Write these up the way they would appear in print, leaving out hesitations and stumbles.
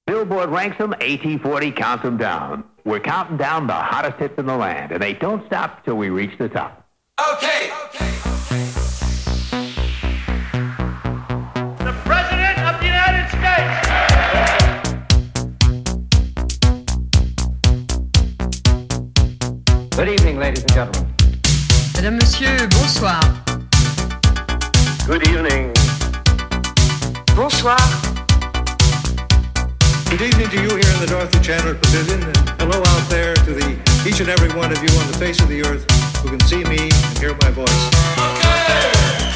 Billboard ranks them, AT40 counts them down. We're counting down the hottest hits in the land, and they don't stop till we reach the top. Okay. The President of the United States. Good evening, ladies and gentlemen. Madame, Monsieur, bonsoir. Good evening. Bonsoir. Good evening to you here in the Dorothy Chandler Pavilion, and hello out there to each and every one of you on the face of the earth who can see me and hear my voice. Okay.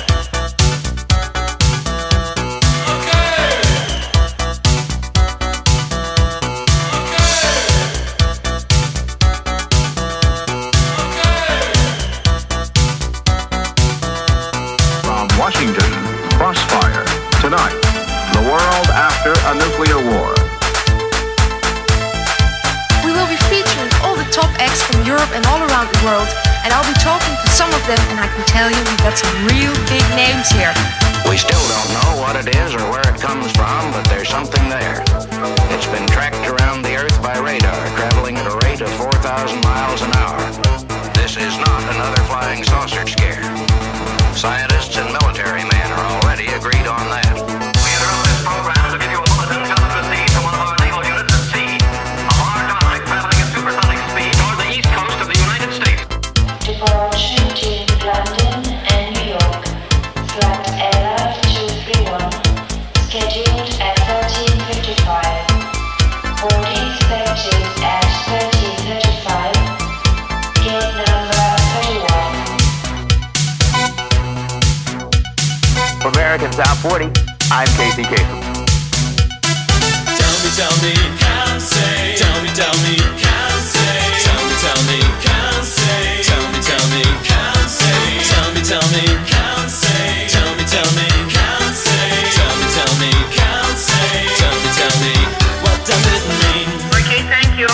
From Washington, Crossfire, tonight, the world after a nuclear war. We will be featuring all the top acts from Europe and all around the world, and I'll be talking to some of them, and I can tell you we've got some real big names here. We still don't know what it is or where it comes from, but there's something there. It's been tracked around the Earth by radar, traveling at a rate of 4,000 miles an hour. This is not another flying saucer scare. Scientists and military men are already agreed on that. We interrupt this program to give you a bulletin just received from one of our naval units at sea. A large object traveling at supersonic speed toward the east coast of the United States. Departure to London and New York. Flight LR 231. Scheduled at 13:55. Boarding expected at 13:35. Gate number 31. For American Top 40, I'm Casey Kasem. Tell me, can't say. Tell me, can't say. Tell me, can't say. Tell me, can't say. Tell me, can't say. Tell me, can't say. Tell me, can't say. Tell me, what does it mean? Okay, thank you.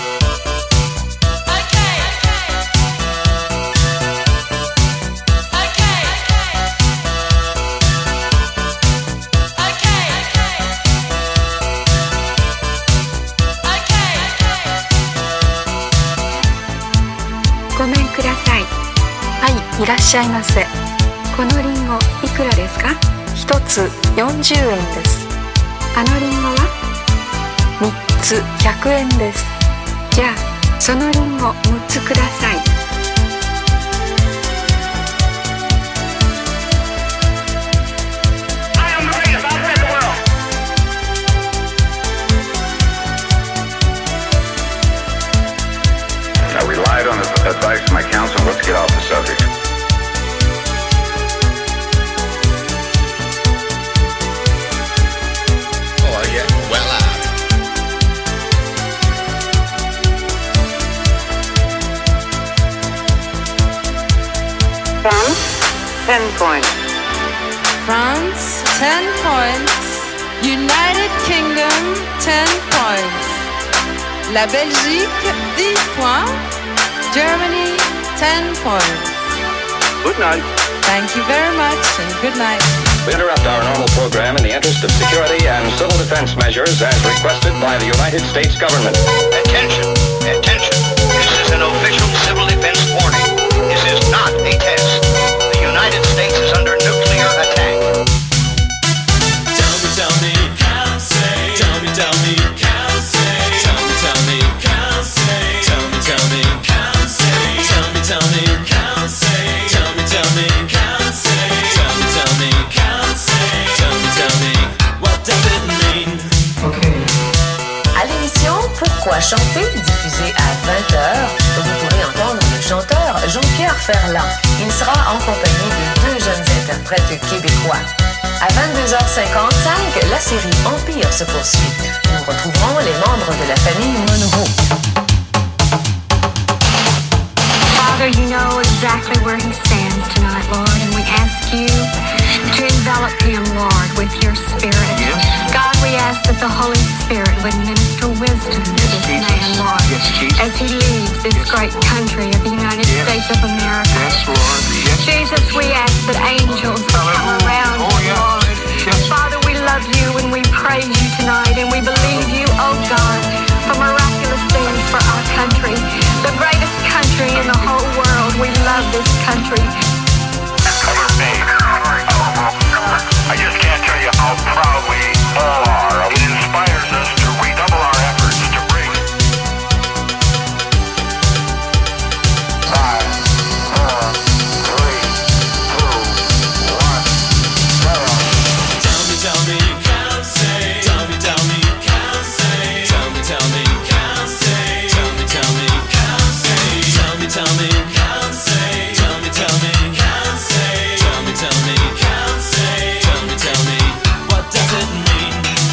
ごめんください。はい、いらっしゃいませ。このリンゴいくらですか？一つ40円です。あのリンゴは3つ100円です。じゃあそのリンゴ6つください。 I relied on the advice of my counsel. Let's get off the subject. Oh, yeah, well out. France, 10 points. France, 10 points. United Kingdom, 10 points. La Belgique, 10 points. Germany, 10 points. Good night. Thank you very much and good night. We interrupt our normal program in the interest of security and civil defense measures as requested by the United States government. Attention, attention. This is an official civil defense warning. This is not a test. The United States is under nuclear attack. Tell me, can't say. Tell me, can't say. Tell me, can't say. Tell me, can't say. Tell me, can't say. Tell me, can't say. Tell me, can't say. Tell me, what does it mean? À l'émission Pourquoi chanter, diffusée à 20h, vous pourrez entendre le chanteur Jean-Pierre Ferland. Il sera en compagnie de 2 jeunes interprètes québécois. À 22h55, la série Empire se poursuit. Nous retrouverons les membres de la famille Monroe. Father, you know exactly where he stands tonight, Lord, and we ask you to envelop him, Lord, with your Spirit. Yes. God, we ask that the Holy Spirit would minister wisdom to this man, Lord, as he leads this great country of the United States of America. Yes, Lord. Yes. Jesus, we ask that angels will come around him, Lord. Father, we love you and we praise you tonight, and we believe you country. I just can't tell you how proud we all are. It inspires us to redouble our efforts to bring 5, 4, 3, 2, 1, 0. Tell me, can't say. Tell me, can't say. Tell me, can't say. Tell me, can't say. Tell me, can't say. Tell me, can't say. Tell me, can't say. Tell me, what does it mean?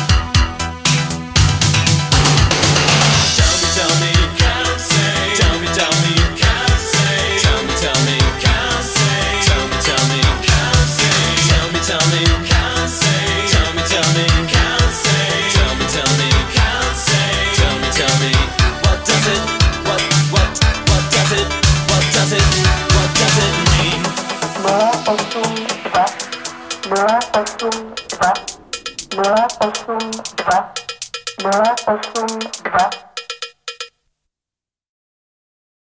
Tell me, can't say. Tell me, can't say. Tell me, can't say. Tell me, can't say. Tell me, can't say. Tell me, can't say. Tell me, can't say. Tell me, what does it, what does it, what does it mean? Blah,